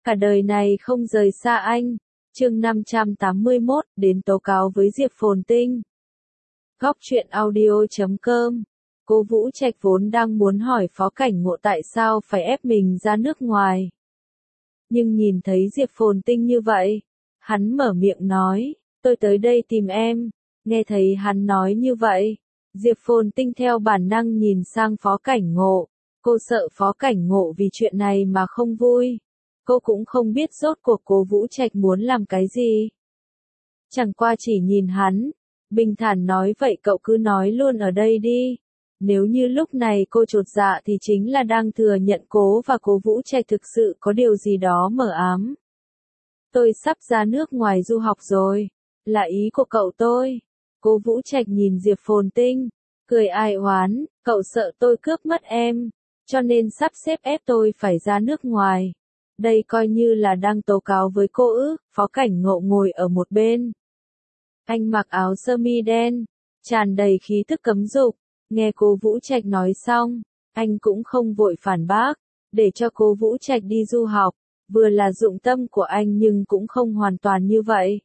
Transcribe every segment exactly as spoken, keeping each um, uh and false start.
Cả đời này không rời xa anh. Chương năm trăm tám mươi mốt, đến tố cáo với Diệp Phồn Tinh. Góc truyện audio chấm com. Cô Vũ Trạch vốn đang muốn hỏi Phó Cảnh Ngộ tại sao phải ép mình ra nước ngoài. Nhưng nhìn thấy Diệp Phồn Tinh như vậy, hắn mở miệng nói, tôi tới đây tìm em. Nghe thấy hắn nói như vậy, Diệp Phồn Tinh theo bản năng nhìn sang Phó Cảnh Ngộ. Cô sợ Phó Cảnh Ngộ vì chuyện này mà không vui. Cô cũng không biết rốt cuộc cô Vũ Trạch muốn làm cái gì. Chẳng qua chỉ nhìn hắn, bình thản nói vậy cậu cứ nói luôn ở đây đi. Nếu như lúc này cô chột dạ thì chính là đang thừa nhận cố và cô Vũ Trạch thực sự có điều gì đó mờ ám. Tôi sắp ra nước ngoài du học rồi, là ý của cậu tôi. Cô Vũ Trạch nhìn Diệp Phồn Tinh, cười ai oán, cậu sợ tôi cướp mất em, cho nên sắp xếp ép tôi phải ra nước ngoài. Đây coi như là đang tố cáo với cô ư? Phó Cảnh Ngộ ngồi ở một bên. Anh mặc áo sơ mi đen, tràn đầy khí tức cấm dục. Nghe cô Vũ Trạch nói xong, anh cũng không vội phản bác, để cho cô Vũ Trạch đi du học, vừa là dụng tâm của anh nhưng cũng không hoàn toàn như vậy.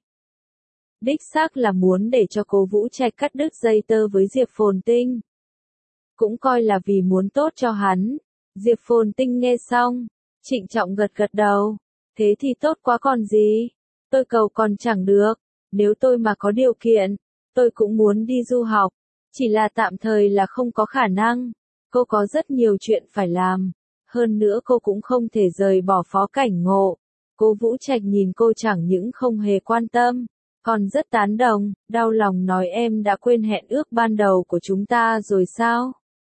Đích xác là muốn để cho cô Vũ Trạch cắt đứt dây tơ với Diệp Phồn Tinh. Cũng coi là vì muốn tốt cho hắn. Diệp Phồn Tinh nghe xong, trịnh trọng gật gật đầu. Thế thì tốt quá còn gì. Tôi cầu còn chẳng được. Nếu tôi mà có điều kiện, tôi cũng muốn đi du học. Chỉ là tạm thời là không có khả năng. Cô có rất nhiều chuyện phải làm. Hơn nữa cô cũng không thể rời bỏ Phó Cảnh Ngộ. Cô Vũ Trạch nhìn cô chẳng những không hề quan tâm, còn rất tán đồng, đau lòng nói em đã quên hẹn ước ban đầu của chúng ta rồi sao?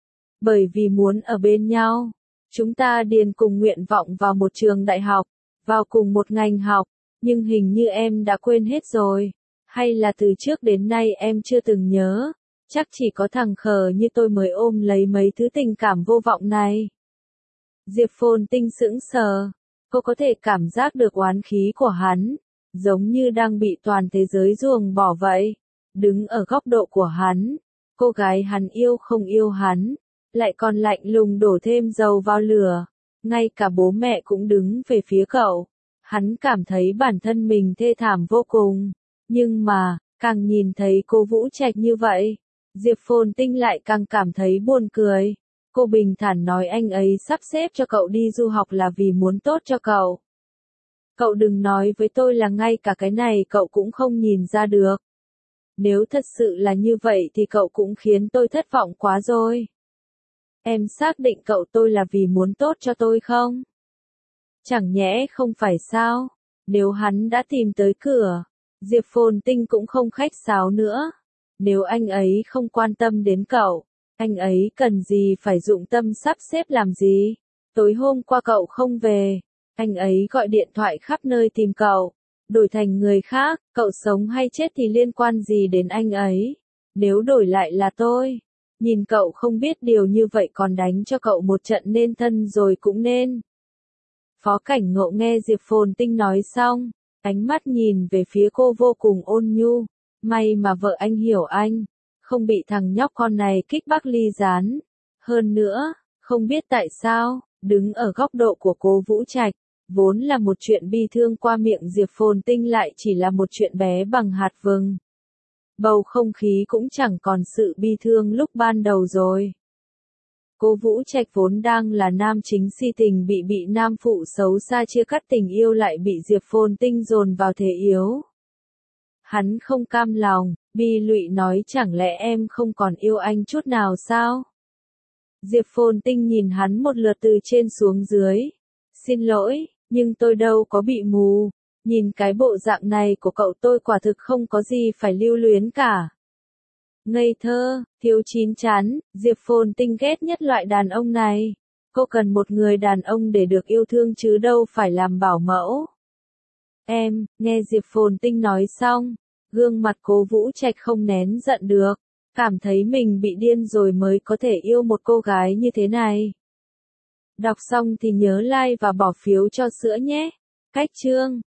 Bởi vì muốn ở bên nhau, chúng ta điền cùng nguyện vọng vào một trường đại học, vào cùng một ngành học, nhưng hình như em đã quên hết rồi. Hay là từ trước đến nay em chưa từng nhớ, chắc chỉ có thằng khờ như tôi mới ôm lấy mấy thứ tình cảm vô vọng này. Diệp Phồn Tinh sững sờ, cô có thể cảm giác được oán khí của hắn, giống như đang bị toàn thế giới ruồng bỏ vậy. Đứng ở góc độ của hắn, cô gái hắn yêu không yêu hắn, lại còn lạnh lùng đổ thêm dầu vào lửa. Ngay cả bố mẹ cũng đứng về phía cậu. Hắn cảm thấy bản thân mình thê thảm vô cùng. Nhưng mà, càng nhìn thấy cô Vũ Trạch như vậy, Diệp Phồn Tinh lại càng cảm thấy buồn cười. Cô bình thản nói anh ấy sắp xếp cho cậu đi du học là vì muốn tốt cho cậu. Cậu đừng nói với tôi là ngay cả cái này cậu cũng không nhìn ra được. Nếu thật sự là như vậy thì cậu cũng khiến tôi thất vọng quá rồi. Em xác định cậu tôi là vì muốn tốt cho tôi không? Chẳng nhẽ không phải sao? Nếu hắn đã tìm tới cửa, Diệp Phồn Tinh cũng không khách sáo nữa. Nếu anh ấy không quan tâm đến cậu, anh ấy cần gì phải dụng tâm sắp xếp làm gì? Tối hôm qua cậu không về, anh ấy gọi điện thoại khắp nơi tìm cậu. Đổi thành người khác, cậu sống hay chết thì liên quan gì đến anh ấy? Nếu đổi lại là tôi, nhìn cậu không biết điều như vậy còn đánh cho cậu một trận nên thân rồi cũng nên. Phó Cảnh Ngộ nghe Diệp Phồn Tinh nói xong, ánh mắt nhìn về phía cô vô cùng ôn nhu. May mà vợ anh hiểu anh, không bị thằng nhóc con này kích bác ly gián. Hơn nữa, không biết tại sao, đứng ở góc độ của cô Vũ Trạch, vốn là một chuyện bi thương qua miệng Diệp Phồn Tinh lại chỉ là một chuyện bé bằng hạt vừng. Bầu không khí cũng chẳng còn sự bi thương lúc ban đầu rồi. Cô Vũ Trạch vốn đang là nam chính si tình bị bị nam phụ xấu xa chia cắt tình yêu lại bị Diệp Phồn Tinh dồn vào thế yếu. Hắn không cam lòng, bi lụy nói chẳng lẽ em không còn yêu anh chút nào sao? Diệp Phồn Tinh nhìn hắn một lượt từ trên xuống dưới. Xin lỗi, nhưng tôi đâu có bị mù. Nhìn cái bộ dạng này của cậu tôi quả thực không có gì phải lưu luyến cả. Ngây thơ, thiếu chín chắn, Diệp Phồn Tinh ghét nhất loại đàn ông này. Cô cần một người đàn ông để được yêu thương chứ đâu phải làm bảo mẫu. Em, nghe Diệp Phồn Tinh nói xong, gương mặt cô Vũ Trạch không nén giận được, cảm thấy mình bị điên rồi mới có thể yêu một cô gái như thế này. Đọc xong thì nhớ like và bỏ phiếu cho sữa nhé. Cách chương